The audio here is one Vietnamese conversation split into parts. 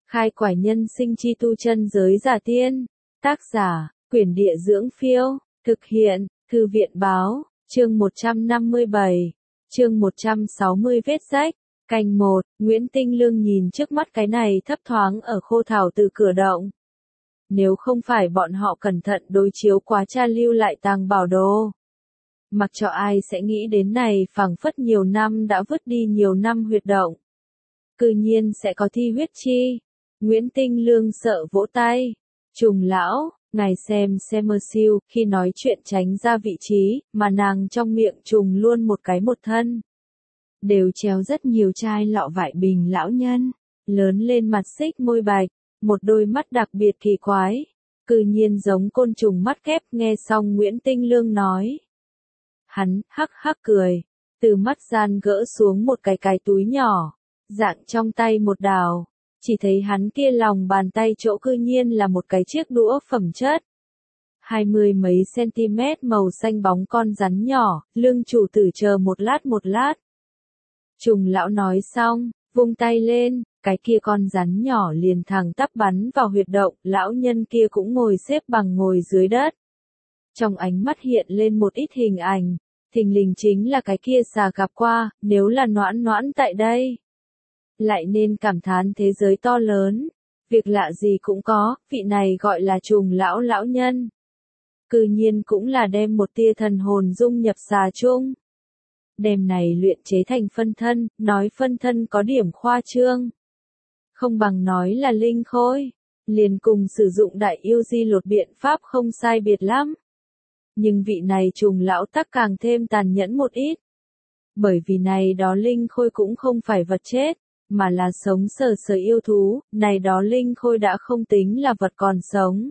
Khai quải nhân sinh chi tu chân giới giả tiên. Tác giả, Quyển Địa Dưỡng Phiêu. Thực hiện, Thư viện Báo. Chương 157. Chương 160 vết rách. Canh 1, Nguyễn Tinh Lương nhìn trước mắt cái này thấp thoáng ở khô thảo từ cửa động. Nếu không phải bọn họ cẩn thận đối chiếu quá tra lưu lại tàng bảo đồ, mặc cho ai sẽ nghĩ đến này phảng phất nhiều năm đã vứt đi nhiều năm huyệt động. Cư nhiên sẽ có thi huyết chi. Nguyễn Tinh Lương sợ vỗ tay. Trùng lão, ngài xem mơ siêu, khi nói chuyện tránh ra vị trí, mà nàng trong miệng trùng luôn một cái một thân. Đều treo rất nhiều chai lọ vải bình lão nhân, lớn lên mặt xích môi bạch, một đôi mắt đặc biệt kỳ quái, cư nhiên giống côn trùng mắt kép. Nghe xong Nguyễn Tinh Lương nói, hắn hắc hắc cười, từ mắt gian gỡ xuống một cái túi nhỏ, dạng trong tay một đào, chỉ thấy hắn kia lòng bàn tay chỗ cư nhiên là một cái chiếc đũa phẩm chất 20 mấy cm màu xanh bóng con rắn nhỏ. Lương chủ tử chờ một lát. Trùng lão nói xong, vung tay lên, cái kia con rắn nhỏ liền thẳng tắp bắn vào huyệt động. Lão nhân kia cũng ngồi xếp bằng ngồi dưới đất. Trong ánh mắt hiện lên một ít hình ảnh, thình lình chính là cái kia xà gặp qua. Nếu là Noãn tại đây, lại nên cảm thán thế giới to lớn, việc lạ gì cũng có. Vị này gọi là Trùng lão nhân, cư nhiên cũng là đem một tia thần hồn dung nhập xà chung. Đem này luyện chế thành phân thân, nói phân thân có điểm khoa trương, không bằng nói là linh khôi, liền cùng sử dụng đại yêu di lột biện pháp không sai biệt lắm. Nhưng vị này Trùng lão tắc càng thêm tàn nhẫn một ít. Bởi vì này đó linh khôi cũng không phải vật chết, mà là sống sờ yêu thú. Này đó linh khôi đã không tính là vật còn sống,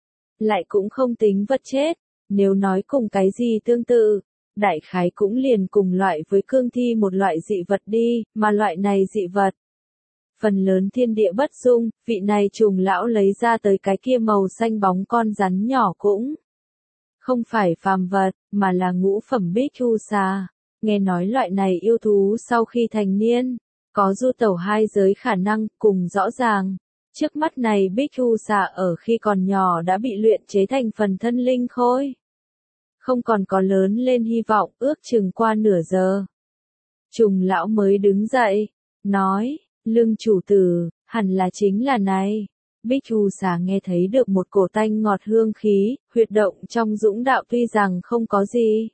lại cũng không tính vật chết. Nếu nói cùng cái gì tương tự, đại khái cũng liền cùng loại với cương thi một loại dị vật đi, mà loại này dị vật phần lớn thiên địa bất dung. Vị này Trùng lão lấy ra tới cái kia màu xanh bóng con rắn nhỏ cũng không phải phàm vật, mà là ngũ phẩm bích thu xà. Nghe nói loại này yêu thú sau khi thành niên, có du tẩu hai giới khả năng. Cùng rõ ràng, trước mắt này bích thu xà ở khi còn nhỏ đã bị luyện chế thành phần thân linh khôi, không còn có lớn lên hy vọng. Ước chừng qua nửa giờ, Trùng lão mới đứng dậy, nói, Lương chủ tử, hẳn là chính là này. Bích thu xà nghe thấy được một cổ tanh ngọt hương khí. Huyệt động trong dũng đạo tuy rằng không có gì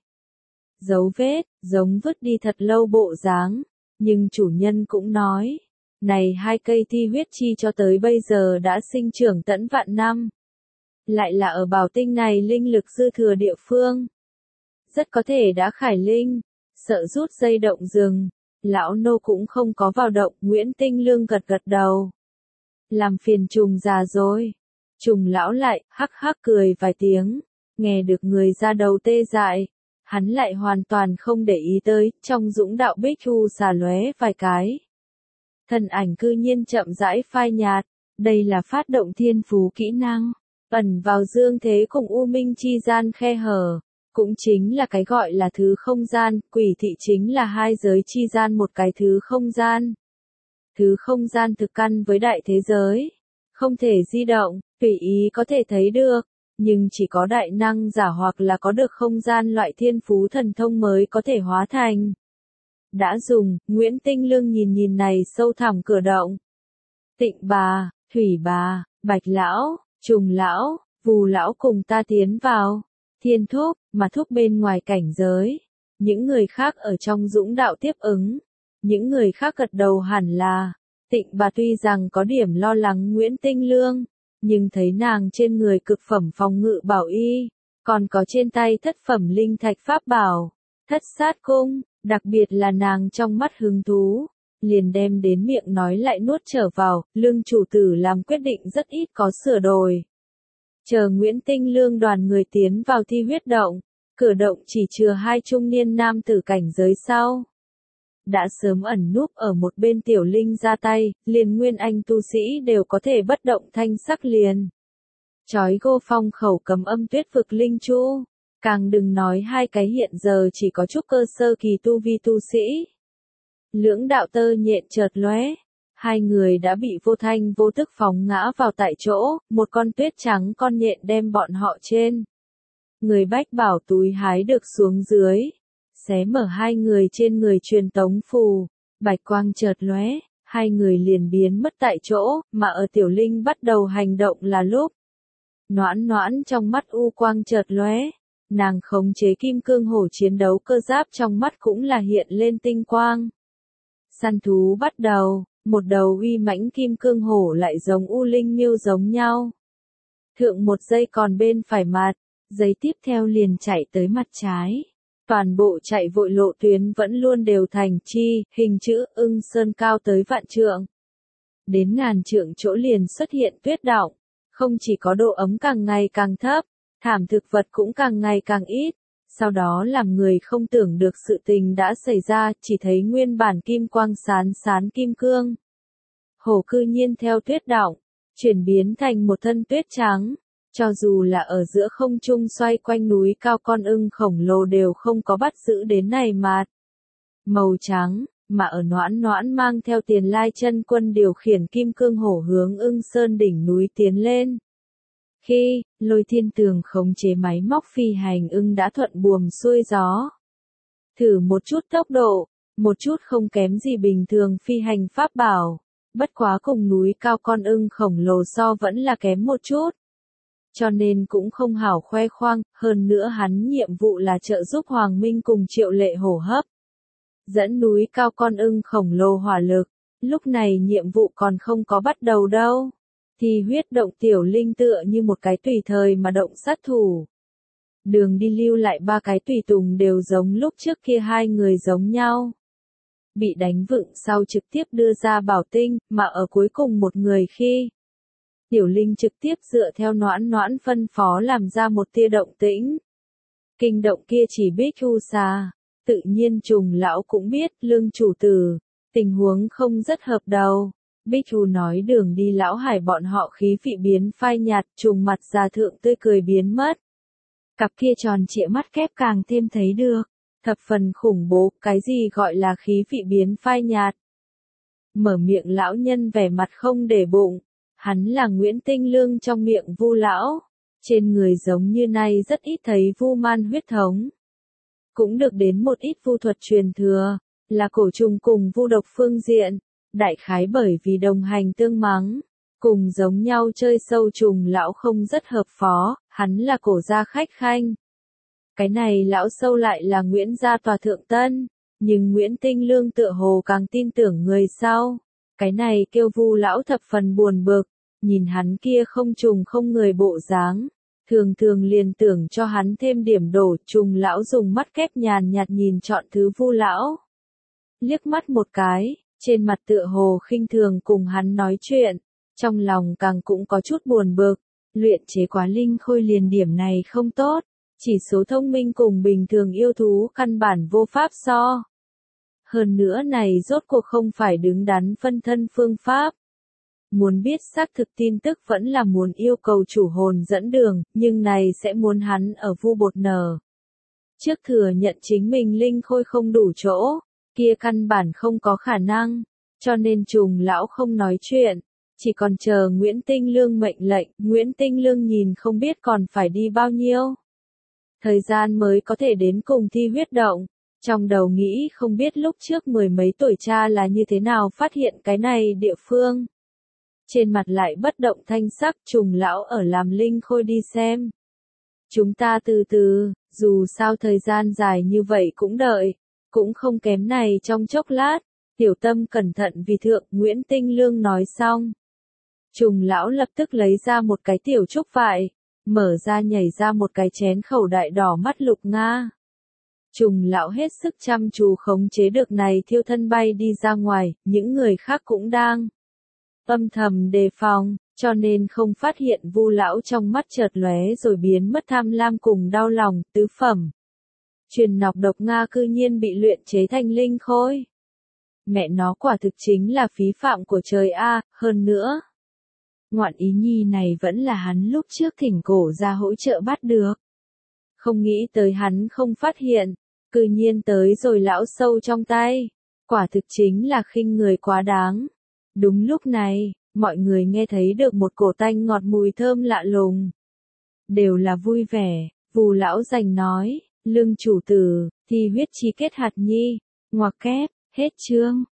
dấu vết, giống vứt đi thật lâu bộ dáng, nhưng chủ nhân cũng nói, này hai cây thi huyết chi cho tới bây giờ đã sinh trưởng tận vạn năm, lại là ở bảo tinh này linh lực dư thừa địa phương, rất có thể đã khải linh. Sợ rút dây động rừng, lão nô cũng không có vào động. Nguyễn Tinh Lương gật đầu, làm phiền Trùng già rồi. Trùng lão lại hắc hắc cười vài tiếng, nghe được người ra đầu tê dại. Hắn lại hoàn toàn không để ý tới. Trong dũng đạo bích thu xà lóe vài cái, thân ảnh cư nhiên chậm rãi phai nhạt. Đây là phát động thiên phú kỹ năng, ẩn vào dương thế cùng u minh chi gian khe hở, cũng chính là cái gọi là thứ không gian. Quỷ thị chính là hai giới chi gian một cái thứ không gian. Thứ không gian thực căn với đại thế giới, không thể di động, tùy ý có thể thấy được, nhưng chỉ có đại năng giả hoặc là có được không gian loại thiên phú thần thông mới có thể hóa thành. Đã dùng. Nguyễn Tinh Lương nhìn này sâu thẳm cửa động. Tịnh bà, Thủy bà, Bạch lão, Trùng lão, Vù lão cùng ta tiến vào. Thiên thúc, mà thúc bên ngoài cảnh giới. Những người khác ở trong dũng đạo tiếp ứng. Những người khác gật đầu hẳn là. Tịnh bà tuy rằng có điểm lo lắng Nguyễn Tinh Lương, nhưng thấy nàng trên người cực phẩm phòng ngự bảo y, còn có trên tay thất phẩm linh thạch pháp bảo, thất sát cung, đặc biệt là nàng trong mắt hứng thú, liền đem đến miệng nói lại nuốt trở vào. Lương chủ tử làm quyết định rất ít có sửa đổi. Chờ Nguyễn Tinh Lương đoàn người tiến vào thi huyết động, cửa động chỉ chừa hai trung niên nam tử cảnh giới sau. Đã sớm ẩn núp ở một bên tiểu linh ra tay, liền nguyên anh tu sĩ đều có thể bất động thanh sắc liền chói gô phong khẩu cấm âm tuyết vực linh chu, càng đừng nói hai cái hiện giờ chỉ có chút cơ sơ kỳ tu vi tu sĩ. Lưỡng đạo tơ nhện chợt lóe, Hai người đã bị vô thanh vô tức phóng ngã vào tại chỗ, một con tuyết trắng con nhện đem bọn họ trên. Người Bách Bảo túi hái được xuống dưới, xé mở hai người trên người truyền tống phù, bạch quang chợt lóe, hai người liền biến mất tại chỗ, mà ở Tiểu Linh bắt đầu hành động là lúc. Noãn Noãn trong mắt u quang chợt lóe, nàng khống chế kim cương hổ chiến đấu cơ giáp trong mắt cũng là hiện lên tinh quang. Săn thú bắt đầu, một đầu uy mãnh kim cương hổ lại giống U Linh Miêu giống nhau. Thượng một giây còn bên phải mặt, giây tiếp theo liền chạy tới mặt trái. Toàn bộ chạy vội lộ tuyến vẫn luôn đều thành chi, hình chữ ưng sơn cao tới vạn trượng. Đến ngàn trượng chỗ liền xuất hiện tuyết đọng, không chỉ có độ ấm càng ngày càng thấp, thảm thực vật cũng càng ngày càng ít. Sau đó làm người không tưởng được sự tình đã xảy ra, chỉ thấy nguyên bản kim quang sán kim cương. Hổ cư nhiên theo tuyết đọng, chuyển biến thành một thân tuyết trắng. Cho dù là ở giữa không trung xoay quanh núi cao con ưng khổng lồ đều không có bắt giữ đến này mà. Màu trắng, mà ở Noãn Noãn mang theo Tiền Lai chân quân điều khiển kim cương hổ hướng ưng sơn đỉnh núi tiến lên. Khi, Lôi Thiên Tường khống chế máy móc phi hành ưng đã thuận buồm xuôi gió. Thử một chút tốc độ, một chút không kém gì bình thường phi hành pháp bảo. Bất quá cùng núi cao con ưng khổng lồ so vẫn là kém một chút. Cho nên cũng không hảo khoe khoang, hơn nữa hắn nhiệm vụ là trợ giúp Hoàng Minh cùng Triệu Lệ hổ hấp. Dẫn núi cao con ưng khổng lồ hỏa lực, lúc này nhiệm vụ còn không có bắt đầu đâu. Thì huyết động Tiểu Linh tựa như một cái tùy thời mà động sát thủ. Đường đi lưu lại ba cái tùy tùng đều giống lúc trước kia hai người giống nhau. Bị đánh vựng sau trực tiếp đưa ra bảo tinh, mà ở cuối cùng một người khi. Tiểu Linh trực tiếp dựa theo Noãn Noãn phân phó làm ra một tia động tĩnh. Kinh động kia chỉ biết Chu Sa, tự nhiên Trùng lão cũng biết, Lương chủ tử, tình huống không rất hợp đâu. Bích Chu nói đường đi lão hải bọn họ khí vị biến phai nhạt, Trùng mặt già thượng tươi cười biến mất. Cặp kia tròn trịa mắt kép càng thêm thấy được, thập phần khủng bố, cái gì gọi là khí vị biến phai nhạt. Mở miệng lão nhân vẻ mặt không để bụng. Hắn là Nguyễn Tinh Lương trong miệng Vu lão, trên người giống như nay rất ít thấy Vu man huyết thống. Cũng được đến một ít vu thuật truyền thừa, là cổ trùng cùng vu độc phương diện, đại khái bởi vì đồng hành tương mắng, cùng giống nhau chơi sâu trùng lão không rất hợp phó, hắn là cổ gia khách khanh. Cái này lão sâu lại là Nguyễn gia tòa thượng tân, nhưng Nguyễn Tinh Lương tựa hồ càng tin tưởng người sau. Cái này kêu Vu lão thập phần buồn bực, nhìn hắn kia không trùng không người bộ dáng, thường thường liền tưởng cho hắn thêm điểm đổ. Trùng lão dùng mắt kép nhàn nhạt nhìn chọn thứ Vu lão. Liếc mắt một cái, trên mặt tựa hồ khinh thường cùng hắn nói chuyện, trong lòng càng cũng có chút buồn bực, luyện chế quá linh khôi liền điểm này không tốt, chỉ số thông minh cùng bình thường yêu thú căn bản vô pháp so. Hơn nữa này rốt cuộc không phải đứng đắn phân thân phương pháp. Muốn biết xác thực tin tức vẫn là muốn yêu cầu chủ hồn dẫn đường, nhưng này sẽ muốn hắn ở vu bột nở. Trước thừa nhận chính mình linh khôi không đủ chỗ, kia căn bản không có khả năng, cho nên Trùng lão không nói chuyện, chỉ còn chờ Nguyễn Tinh Lương mệnh lệnh. Nguyễn Tinh Lương nhìn không biết còn phải đi bao nhiêu thời gian mới có thể đến cùng thi huyết động. Trong đầu nghĩ không biết lúc trước mười mấy tuổi cha là như thế nào phát hiện cái này địa phương. Trên mặt lại bất động thanh sắc. Trùng lão ở làm linh khôi đi xem. Chúng ta từ từ, dù sao thời gian dài như vậy cũng đợi, cũng không kém này trong chốc lát. Tiểu tâm cẩn thận vì thượng. Nguyễn Tinh Lương nói xong. Trùng lão lập tức lấy ra một cái tiểu trúc vại, mở ra nhảy ra một cái chén khẩu đại đỏ mắt lục nga. Trùng lão hết sức chăm chú khống chế được này thiêu thân bay đi ra ngoài, những người khác cũng đang âm thầm đề phòng, cho nên không phát hiện Vu lão trong mắt chợt lóe rồi biến mất tham lam cùng đau lòng. Tứ phẩm truyền nọc độc Nga cư nhiên bị luyện chế thành linh khôi. Mẹ nó quả thực chính là phí phạm của trời a, hơn nữa. Ngoạn ý nhi này vẫn là hắn lúc trước thỉnh cổ ra hỗ trợ bắt được. Không nghĩ tới hắn không phát hiện, cư nhiên tới rồi lão sâu trong tay. Quả thực chính là khinh người quá đáng. Đúng lúc này, mọi người nghe thấy được một cổ tanh ngọt mùi thơm lạ lùng. Đều là vui vẻ, Vù lão giành nói, lương chủ tử, thì huyết chi kết hạt nhi, ngoặc kép, hết chương.